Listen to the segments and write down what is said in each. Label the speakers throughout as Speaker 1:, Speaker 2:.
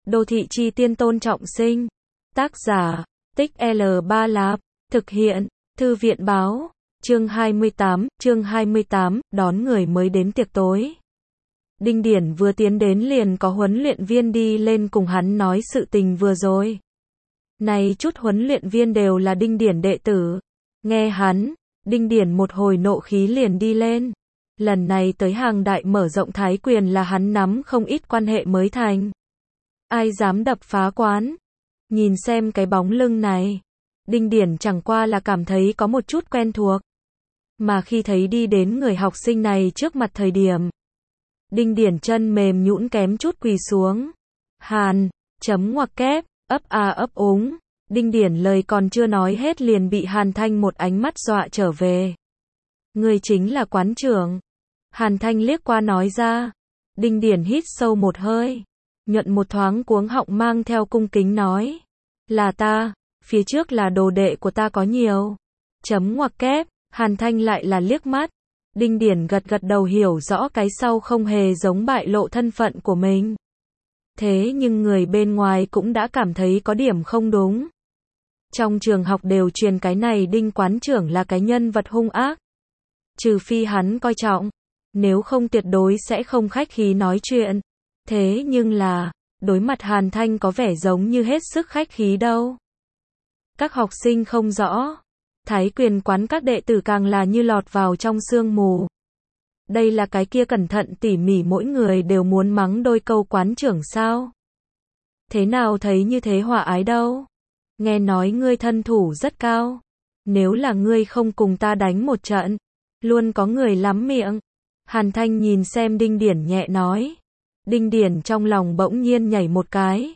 Speaker 1: Đô thị chi tiên Tôn Trọng Sinh. Tác giả, Tích L3 Lạp. Thực hiện, Thư viện báo. Chương 28, đón người mới đến tiệc tối. Đinh Điển vừa tiến đến liền có huấn luyện viên đi lên cùng hắn nói sự tình vừa rồi. Này chút huấn luyện viên đều là Đinh Điển đệ tử. Nghe hắn, Đinh Điển một hồi nộ khí liền đi lên. Lần này tới hàng đại mở rộng thái quyền là hắn nắm không ít quan hệ mới thành. Ai dám đập phá quán? Nhìn xem cái bóng lưng này. Đinh Điển chẳng qua là cảm thấy có một chút quen thuộc. Mà khi thấy đi đến người học sinh này trước mặt thời điểm, Đinh Điển chân mềm nhũn kém chút quỳ xuống. Hàn, chấm ngoặc kép, ấp a ấp úng. Đinh Điển lời còn chưa nói hết liền bị Hàn Thanh một ánh mắt dọa trở về. Người chính là quán trưởng. Hàn Thanh liếc qua nói ra. Đinh Điển hít sâu một hơi, nhuận một thoáng cuống họng mang theo cung kính nói. Là ta, phía trước là đồ đệ của ta có nhiều. Chấm ngoặc kép, Hàn Thanh lại là liếc mắt. Đinh Điển gật gật đầu hiểu rõ cái sau không hề giống bại lộ thân phận của mình. Thế nhưng người bên ngoài cũng đã cảm thấy có điểm không đúng. Trong trường học đều truyền cái này Đinh quán trưởng là cái nhân vật hung ác. Trừ phi hắn coi trọng, nếu không tuyệt đối sẽ không khách khí nói chuyện. Thế nhưng là, đối mặt Hàn Thanh có vẻ giống như hết sức khách khí đâu. Các học sinh không rõ. Thái quyền quán các đệ tử càng là như lọt vào trong sương mù. Đây là cái kia cẩn thận tỉ mỉ mỗi người đều muốn mắng đôi câu quán trưởng sao? Thế nào thấy như thế hòa ái đâu? Nghe nói ngươi thân thủ rất cao. Nếu là ngươi không cùng ta đánh một trận, luôn có người lắm miệng. Hàn Thanh nhìn xem Đinh Điển nhẹ nói. Đinh Điển trong lòng bỗng nhiên nhảy một cái.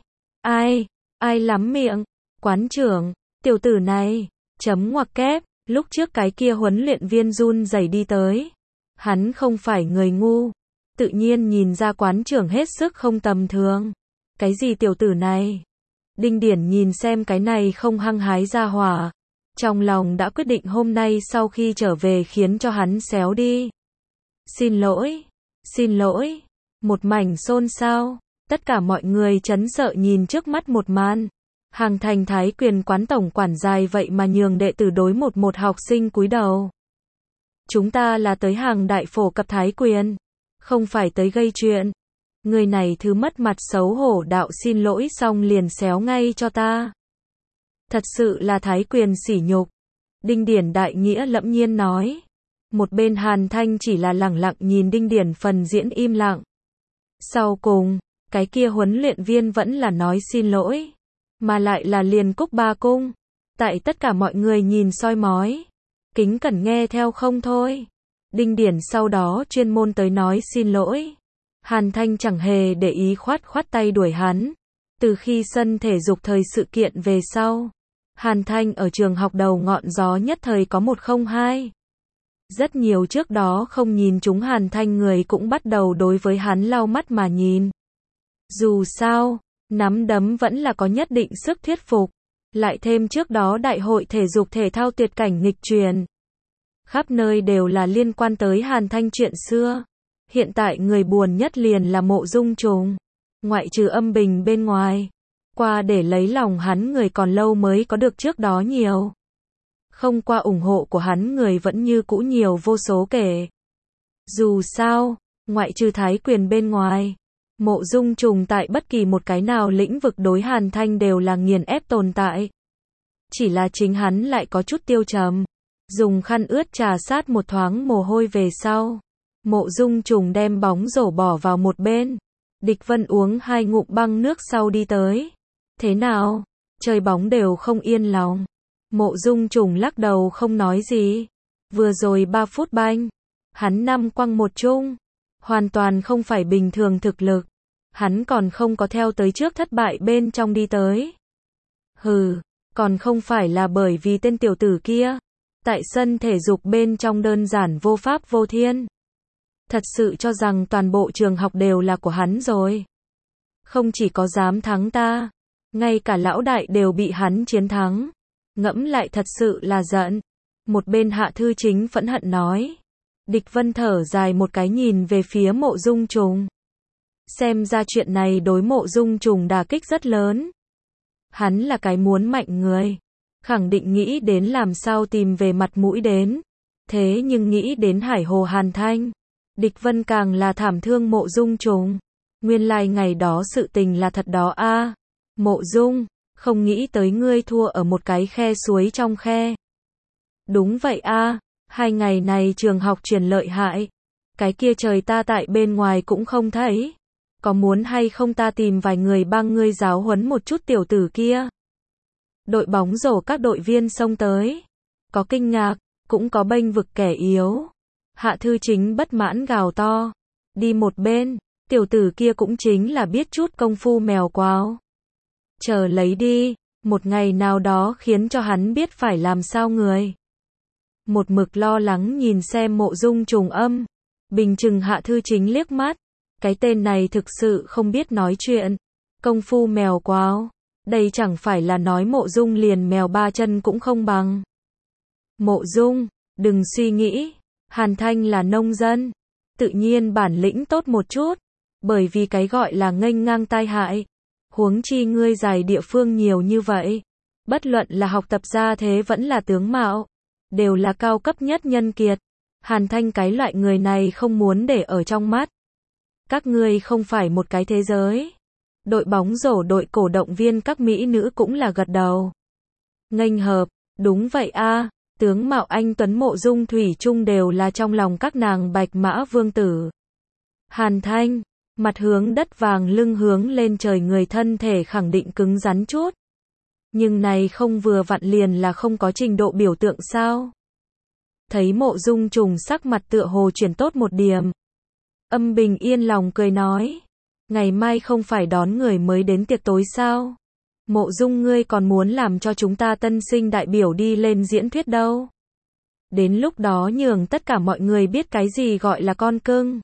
Speaker 1: Ai lắm miệng? Quán trưởng, tiểu tử này. Chấm ngoặc kép, lúc trước cái kia huấn luyện viên run rẩy đi tới. Hắn không phải người ngu. Tự nhiên nhìn ra quán trưởng hết sức không tầm thường. Cái gì tiểu tử này? Đinh Điển nhìn xem cái này không hăng hái ra hỏa. Trong lòng đã quyết định hôm nay sau khi trở về khiến cho hắn xéo đi. Xin lỗi. Một mảnh xôn xao. Tất cả mọi người chấn sợ nhìn trước mắt một màn. Hàng thành thái quyền quán tổng quản dài vậy mà nhường đệ tử đối một học sinh cúi đầu. Chúng ta là tới hàng đại phổ cập thái quyền, không phải tới gây chuyện. Người này thứ mất mặt xấu hổ đạo xin lỗi xong liền xéo ngay cho ta. Thật sự là thái quyền sỉ nhục. Đinh Điển đại nghĩa lẫm nhiên nói. Một bên Hàn Thanh chỉ là lẳng lặng nhìn Đinh Điển phần diễn im lặng. Sau cùng, cái kia huấn luyện viên vẫn là nói xin lỗi. Mà lại là liền cúc ba cung. Tại tất cả mọi người nhìn soi mói. Kính cẩn nghe theo không thôi. Đinh Điển sau đó chuyên môn tới nói xin lỗi. Hàn Thanh chẳng hề để ý khoát tay đuổi hắn. Từ khi sân thể dục thời sự kiện về sau, Hàn Thanh ở trường học đầu ngọn gió nhất thời có 102. Rất nhiều trước đó không nhìn chúng Hàn Thanh người cũng bắt đầu đối với hắn lau mắt mà nhìn. Dù sao, nắm đấm vẫn là có nhất định sức thuyết phục. Lại thêm trước đó đại hội thể dục thể thao tuyệt cảnh nghịch truyền. Khắp nơi đều là liên quan tới Hàn Thanh chuyện xưa. Hiện tại người buồn nhất liền là Mộ Dung Trùng. Ngoại trừ âm bình bên ngoài. Qua để lấy lòng hắn người còn lâu mới có được trước đó nhiều. Không qua ủng hộ của hắn người vẫn như cũ nhiều vô số kể. Dù sao, ngoại trừ thái quyền bên ngoài. Mộ Dung Trùng tại bất kỳ một cái nào lĩnh vực đối Hàn Thanh đều là nghiền ép tồn tại. Chỉ là chính hắn lại có chút tiêu trầm. Dùng khăn ướt trà sát một thoáng mồ hôi về sau. Mộ Dung Trùng đem bóng rổ bỏ vào một bên. Địch Vân uống 2 ngụm băng nước sau đi tới. Thế nào? Chơi bóng đều không yên lòng. Mộ Dung Trùng lắc đầu không nói gì. Vừa rồi 3 phút banh. Hắn 5 quăng 1 chung. Hoàn toàn không phải bình thường thực lực. Hắn còn không có theo tới trước thất bại bên trong đi tới. Hừ, còn không phải là bởi vì tên tiểu tử kia. Tại sân thể dục bên trong đơn giản vô pháp vô thiên. Thật sự cho rằng toàn bộ trường học đều là của hắn rồi. Không chỉ có dám thắng ta, ngay cả lão đại đều bị hắn chiến thắng. Ngẫm lại thật sự là giận. Một bên Hạ Thư Chính phẫn hận nói. Địch Vân thở dài một cái nhìn về phía Mộ Dung Trùng. Xem ra chuyện này đối Mộ Dung Trùng đả kích rất lớn. Hắn là cái muốn mạnh người, khẳng định nghĩ đến làm sao tìm về mặt mũi đến. Thế nhưng nghĩ đến Hải Hồ Hàn Thanh, Địch Vân càng là thảm thương Mộ Dung Trùng. Nguyên lai ngày đó sự tình là thật đó a. Mộ Dung, không nghĩ tới ngươi thua ở một cái khe suối trong khe. Đúng vậy a, 2 ngày này trường học truyền lợi hại. Cái kia trời ta tại bên ngoài cũng không thấy. Có muốn hay không ta tìm vài người bang ngươi giáo huấn một chút tiểu tử kia. Đội bóng rổ các đội viên xông tới. Có kinh ngạc, cũng có bênh vực kẻ yếu. Hạ Thư Chính bất mãn gào to. Đi một bên, tiểu tử kia cũng chính là biết chút công phu mèo quào. Chờ lấy đi, một ngày nào đó khiến cho hắn biết phải làm sao người. Một mực lo lắng nhìn xem Mộ Dung Trùng Âm. Bình chừng Hạ Thư Chính liếc mắt. Cái tên này thực sự không biết nói chuyện. Công phu mèo quào. Đây chẳng phải là nói Mộ Dung liền mèo 3 chân cũng không bằng. Mộ Dung, đừng suy nghĩ. Hàn Thanh là nông dân. Tự nhiên bản lĩnh tốt một chút. Bởi vì cái gọi là nghênh ngang tai hại. Huống chi ngươi dài địa phương nhiều như vậy. Bất luận là học tập gia thế vẫn là tướng mạo. Đều là cao cấp nhất nhân kiệt. Hàn Thanh cái loại người này không muốn để ở trong mắt. Các ngươi không phải một cái thế giới. Đội bóng rổ đội cổ động viên các mỹ nữ cũng là gật đầu. Nghênh hợp, đúng vậy a, tướng mạo anh tuấn Mộ Dung thủy chung đều là trong lòng các nàng bạch mã vương tử. Hàn Thanh, mặt hướng đất vàng lưng hướng lên trời người thân thể khẳng định cứng rắn chút. Nhưng này không vừa vặn liền là không có trình độ biểu tượng sao? Thấy Mộ Dung Trùng sắc mặt tựa hồ chuyển tốt một điểm. Âm Bình yên lòng cười nói. Ngày mai không phải đón người mới đến tiệc tối sao? Mộ Dung ngươi còn muốn làm cho chúng ta tân sinh đại biểu đi lên diễn thuyết đâu. Đến lúc đó nhường tất cả mọi người biết cái gì gọi là con cưng.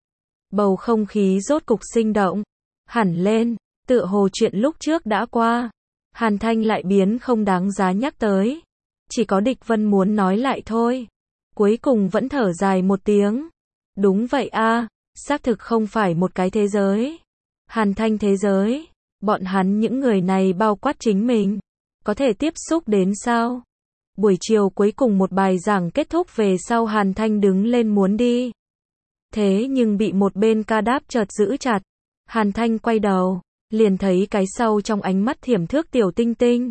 Speaker 1: Bầu không khí rốt cục sinh động. Hẳn lên, tựa hồ chuyện lúc trước đã qua. Hàn Thanh lại biến không đáng giá nhắc tới. Chỉ có Địch Vân muốn nói lại thôi. Cuối cùng vẫn thở dài một tiếng. Đúng vậy a, xác thực không phải một cái thế giới. Hàn Thanh thế giới, bọn hắn những người này bao quát chính mình, có thể tiếp xúc đến sao? Buổi chiều cuối cùng một bài giảng kết thúc về sau Hàn Thanh đứng lên muốn đi. Thế nhưng bị một bên ca đáp chợt giữ chặt. Hàn Thanh quay đầu, liền thấy cái sau trong ánh mắt thiểm thước tiểu tinh tinh.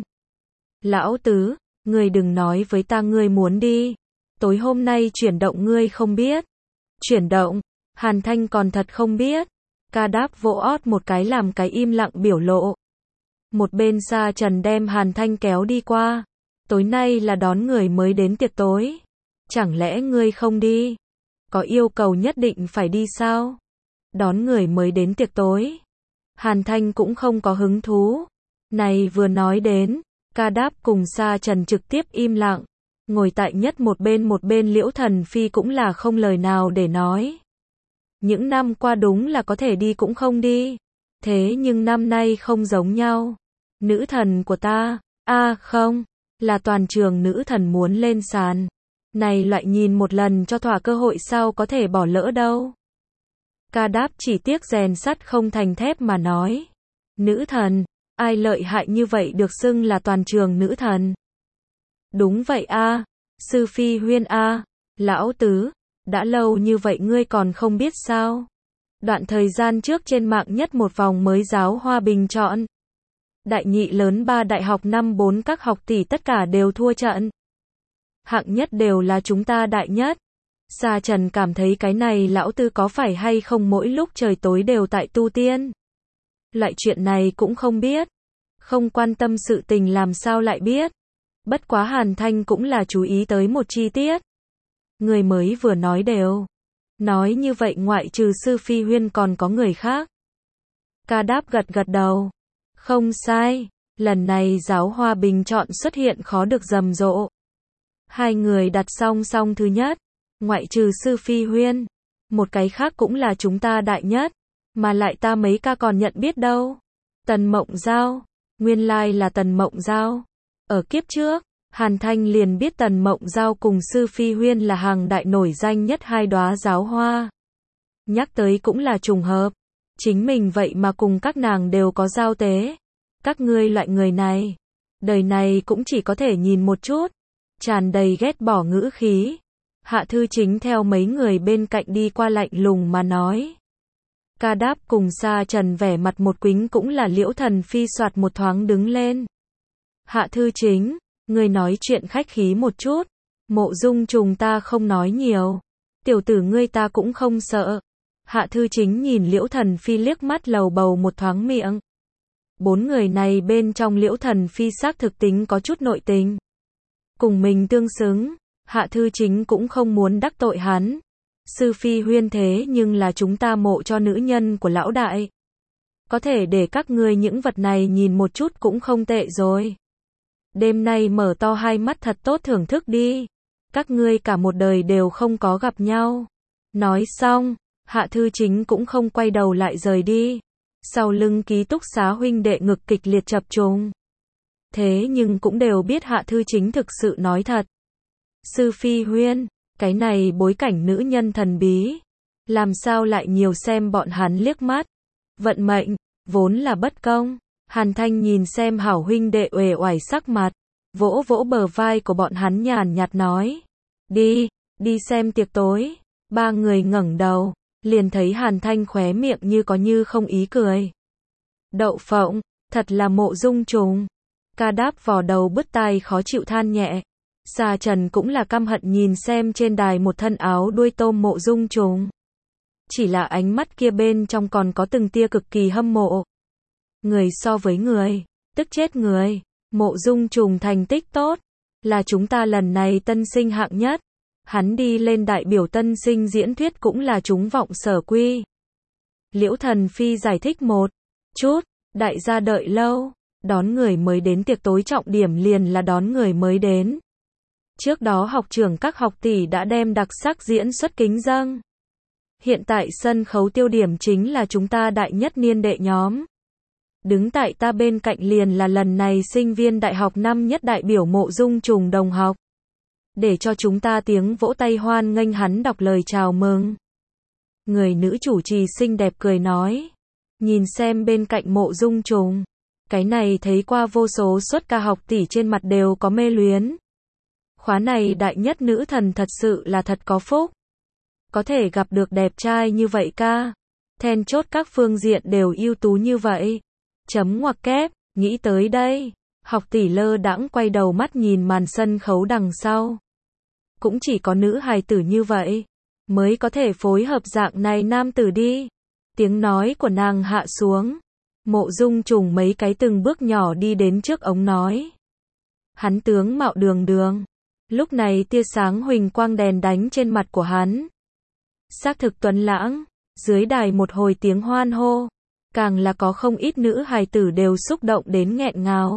Speaker 1: Lão tứ, ngươi đừng nói với ta ngươi muốn đi. Tối hôm nay chuyển động ngươi không biết. Chuyển động, Hàn Thanh còn thật không biết. Ca đáp vỗ ót một cái làm cái im lặng biểu lộ. Một bên Sa Trần đem Hàn Thanh kéo đi qua. Tối nay là đón người mới đến tiệc tối. Chẳng lẽ ngươi không đi? Có yêu cầu nhất định phải đi sao? Đón người mới đến tiệc tối. Hàn Thanh cũng không có hứng thú. Này vừa nói đến, ca đáp cùng Sa Trần trực tiếp im lặng. Ngồi tại nhất một bên Liễu Thần Phi cũng là không lời nào để nói. Những năm qua đúng là có thể đi cũng không đi. Thế nhưng năm nay không giống nhau. Nữ thần của ta, không, là toàn trường nữ thần muốn lên sàn. Này loại nhìn một lần cho thỏa cơ hội sao có thể bỏ lỡ đâu. Ca đáp chỉ tiếc rèn sắt không thành thép mà nói. Nữ thần, ai lợi hại như vậy được xưng là toàn trường nữ thần. Đúng vậy Sư Phi Huyên lão tứ, đã lâu như vậy ngươi còn không biết sao. Đoạn thời gian trước trên mạng nhất một vòng mới giáo hoa bình chọn. Đại nhị lớn 3 đại học năm 4 các học tỷ tất cả đều thua trận. Hạng nhất đều là chúng ta đại nhất. Sa Trần cảm thấy cái này lão tư có phải hay không mỗi lúc trời tối đều tại tu tiên. Loại chuyện này cũng không biết. Không quan tâm sự tình làm sao lại biết. Bất quá Hàn Thanh cũng là chú ý tới một chi tiết. Người mới vừa nói đều. Nói như vậy ngoại trừ Sư Phi Huyên còn có người khác. Ca đáp gật gật đầu. Không sai, lần này giáo hoa bình chọn xuất hiện khó được rầm rộ. 2 người đặt song song thứ nhất, ngoại trừ Sư Phi Huyên. Một cái khác cũng là chúng ta đại nhất, mà lại ta mấy ca còn nhận biết đâu. Tần Mộng Giao, nguyên lai là Tần Mộng Giao. Ở kiếp trước, Hàn Thanh liền biết Tần Mộng Giao cùng Sư Phi Huyên là hàng đại nổi danh nhất 2 đóa giáo hoa. Nhắc tới cũng là trùng hợp. Chính mình vậy mà cùng các nàng đều có giao tế. Các ngươi loại người này, đời này cũng chỉ có thể nhìn một chút. Tràn đầy ghét bỏ ngữ khí. Hạ Thư Chính theo mấy người bên cạnh đi qua lạnh lùng mà nói. Ca Đáp cùng Sa Trần vẻ mặt một quính cũng là Liễu Thần Phi soạt một thoáng đứng lên. Hạ Thư Chính, ngươi nói chuyện khách khí một chút. Mộ Dung Trùng ta không nói nhiều. Tiểu tử ngươi ta cũng không sợ. Hạ Thư Chính nhìn Liễu Thần Phi liếc mắt lầu bầu một thoáng miệng. Bốn người này bên trong Liễu Thần Phi xác thực tính có chút nội tình. Cùng mình tương xứng, Hạ Thư Chính cũng không muốn đắc tội hắn. Sư Phi Huyên thế nhưng là chúng ta mộ cho nữ nhân của lão đại. Có thể để các ngươi những vật này nhìn một chút cũng không tệ rồi. Đêm nay mở to hai mắt thật tốt thưởng thức đi. Các ngươi cả một đời đều không có gặp nhau. Nói xong, Hạ Thư Chính cũng không quay đầu lại rời đi. Sau lưng ký túc xá huynh đệ ngực kịch liệt chập trùng. Thế nhưng cũng đều biết Hạ Thư Chính thực sự nói thật. Sư Phi Huyên, cái này bối cảnh nữ nhân thần bí. Làm sao lại nhiều xem bọn hắn liếc mắt. Vận mệnh, vốn là bất công. Hàn Thanh nhìn xem hảo huynh đệ uể oải sắc mặt. Vỗ vỗ bờ vai của bọn hắn nhàn nhạt nói. Đi xem tiệc tối. Ba người ngẩng đầu. Liền thấy Hàn Thanh khóe miệng như có như không ý cười. Đậu phộng, thật là Mộ Dung Trùng. Ca Đáp vò đầu bứt tai khó chịu than nhẹ. Sa Trần cũng là căm hận nhìn xem trên đài một thân áo đuôi tôm Mộ Dung Trùng. Chỉ là ánh mắt kia bên trong còn có từng tia cực kỳ hâm mộ. Người so với người, tức chết người. Mộ Dung Trùng thành tích tốt, là chúng ta lần này tân sinh hạng nhất. Hắn đi lên đại biểu tân sinh diễn thuyết cũng là chúng vọng sở quy. Liễu Thần Phi giải thích một chút, đại gia đợi lâu, đón người mới đến tiệc tối trọng điểm liền là đón người mới đến. Trước đó học trưởng các học tỷ đã đem đặc sắc diễn xuất kính dâng. Hiện tại sân khấu tiêu điểm chính là chúng ta đại nhất niên đệ nhóm. Đứng tại ta bên cạnh liền là lần này sinh viên đại học năm nhất đại biểu Mộ Dung Trùng đồng học. Để cho chúng ta tiếng vỗ tay hoan nghênh hắn đọc lời chào mừng. Người nữ chủ trì xinh đẹp cười nói. Nhìn xem bên cạnh Mộ Dung Trùng. Cái này thấy qua vô số suất ca học tỷ trên mặt đều có mê luyến. Khóa này đại nhất nữ thần thật sự là thật có phúc. Có thể gặp được đẹp trai như vậy ca. Then chốt các phương diện đều ưu tú như vậy. Chấm ngoặc kép, nghĩ tới đây. Học tỷ lơ đãng quay đầu mắt nhìn màn sân khấu đằng sau. Cũng chỉ có nữ hài tử như vậy. Mới có thể phối hợp dạng này nam tử đi. Tiếng nói của nàng hạ xuống. Mộ Dung Trùng mấy cái từng bước nhỏ đi đến trước ống nói. Hắn tướng mạo đường đường. Lúc này tia sáng huỳnh quang đèn đánh trên mặt của hắn. Xác thực tuấn lãng. Dưới đài một hồi tiếng hoan hô. Càng là có không ít nữ hài tử đều xúc động đến nghẹn ngào.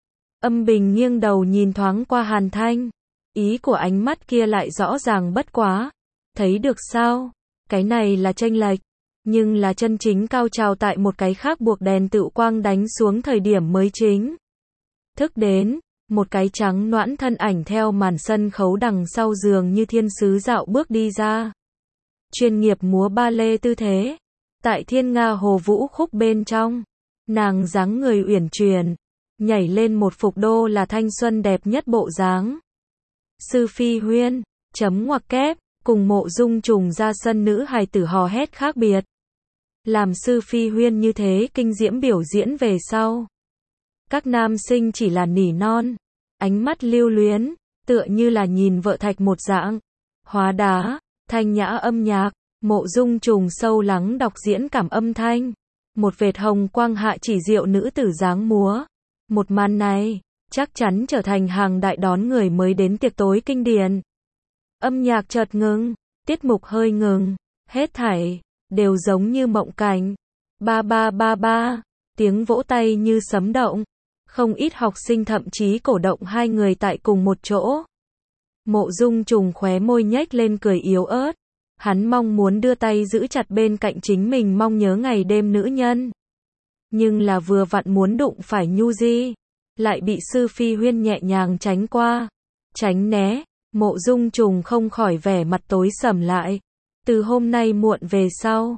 Speaker 1: Âm Bình nghiêng đầu nhìn thoáng qua Hàn Thanh. Ý của ánh mắt kia lại rõ ràng bất quá. Thấy được sao? Cái này là chênh lệch. Nhưng là chân chính cao trào tại một cái khác buộc đèn tựu quang đánh xuống thời điểm mới chính. Thức đến, một cái trắng noãn thân ảnh theo màn sân khấu đằng sau giường như thiên sứ dạo bước đi ra. Chuyên nghiệp múa ba lê tư thế. Tại Thiên Nga Hồ Vũ khúc bên trong. Nàng dáng người uyển chuyển. Nhảy lên một phục đô là thanh xuân đẹp nhất bộ dáng. Sư Phi Huyên, chấm ngoặc kép, cùng Mộ Dung Trùng ra sân nữ hài tử hò hét khác biệt. Làm Sư Phi Huyên như thế kinh diễm biểu diễn về sau. Các nam sinh chỉ là nỉ non. Ánh mắt lưu luyến, tựa như là nhìn vợ thạch một dạng. Hóa đá, thanh nhã âm nhạc, Mộ Dung Trùng sâu lắng đọc diễn cảm âm thanh. Một vệt hồng quang hạ chỉ diệu nữ tử dáng múa. Một màn này, chắc chắn trở thành hàng đại đón người mới đến tiệc tối kinh điển. Âm nhạc chợt ngừng, tiết mục hơi ngừng, hết thảy, đều giống như mộng cảnh. Ba ba ba ba, tiếng vỗ tay như sấm động. Không ít học sinh thậm chí cổ động hai người tại cùng một chỗ. Mộ Dung Trùng khóe môi nhếch lên cười yếu ớt. Hắn mong muốn đưa tay giữ chặt bên cạnh chính mình mong nhớ ngày đêm nữ nhân. Nhưng là vừa vặn muốn đụng phải Nhu Di. Lại bị Sư Phi Huyên nhẹ nhàng tránh qua. Tránh né, Mộ Dung Trùng không khỏi vẻ mặt tối sầm lại. Từ hôm nay muộn về sau,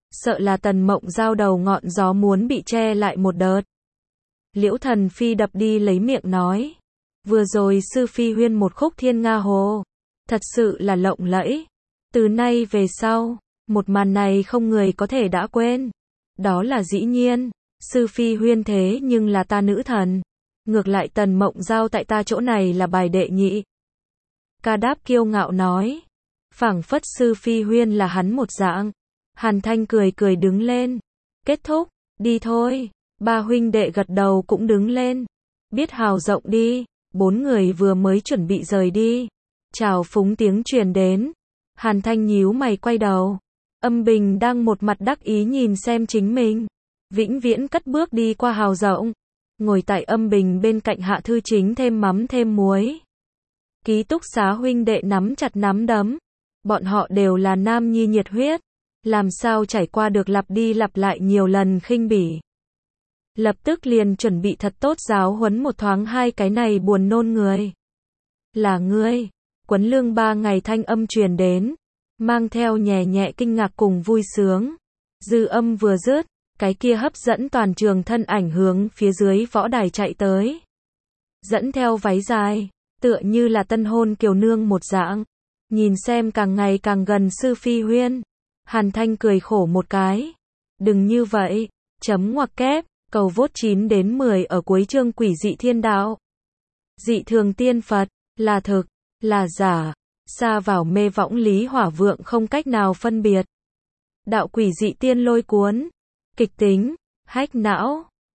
Speaker 1: sợ là Tần Mộng Giao đầu ngọn gió muốn bị che lại một đợt. Liễu Thần Phi đập đi lấy miệng nói. Vừa rồi sư phi huyên một khúc Thiên Nga Hồ. Thật sự là lộng lẫy. Từ nay về sau, một màn này không người có thể đã quên. Đó là dĩ nhiên. Sư phi huyên thế nhưng là ta nữ thần. Ngược lại Tần Mộng Giao tại ta chỗ này là bài đệ nhị. Ca Đáp kiêu ngạo nói. Phảng phất sư phi huyên là hắn một dạng. Hàn Thanh cười cười đứng lên. Kết thúc, đi thôi. Ba huynh đệ gật đầu cũng đứng lên. Biết hào rộng đi. Bốn người vừa mới chuẩn bị rời đi. Chào phúng tiếng truyền đến. Hàn Thanh nhíu mày quay đầu. Âm Bình đang một mặt đắc ý nhìn xem chính mình. Vĩnh viễn cất bước đi qua hào rộng. Ngồi tại Âm Bình bên cạnh Hạ Thư Chính thêm mắm thêm muối. Ký túc xá huynh đệ nắm chặt nắm đấm. Bọn họ đều là nam nhi nhiệt huyết. Làm sao trải qua được lặp đi lặp lại nhiều lần khinh bỉ. Lập tức liền chuẩn bị thật tốt giáo huấn một thoáng hai cái này buồn nôn người. Là ngươi. Quấn Lương 3 ngày thanh âm truyền đến. Mang theo nhẹ nhẹ kinh ngạc cùng vui sướng. Dư âm vừa dứt. Cái kia hấp dẫn toàn trường thân ảnh hướng phía dưới võ đài chạy tới. Dẫn theo váy dài. Tựa như là tân hôn kiều nương một dạng. Nhìn xem càng ngày càng gần sư phi huyên. Hàn Thanh cười khổ một cái. Đừng như vậy. Chấm ngoặc kép. Cầu vote 9 đến 10 ở cuối chương Quỷ dị thiên đạo. Dị thường tiên Phật. Là thực. Là giả. Xa vào mê võng lý hỏa vượng không cách nào phân biệt. Đạo quỷ dị tiên lôi cuốn. Kịch tính. Hách não.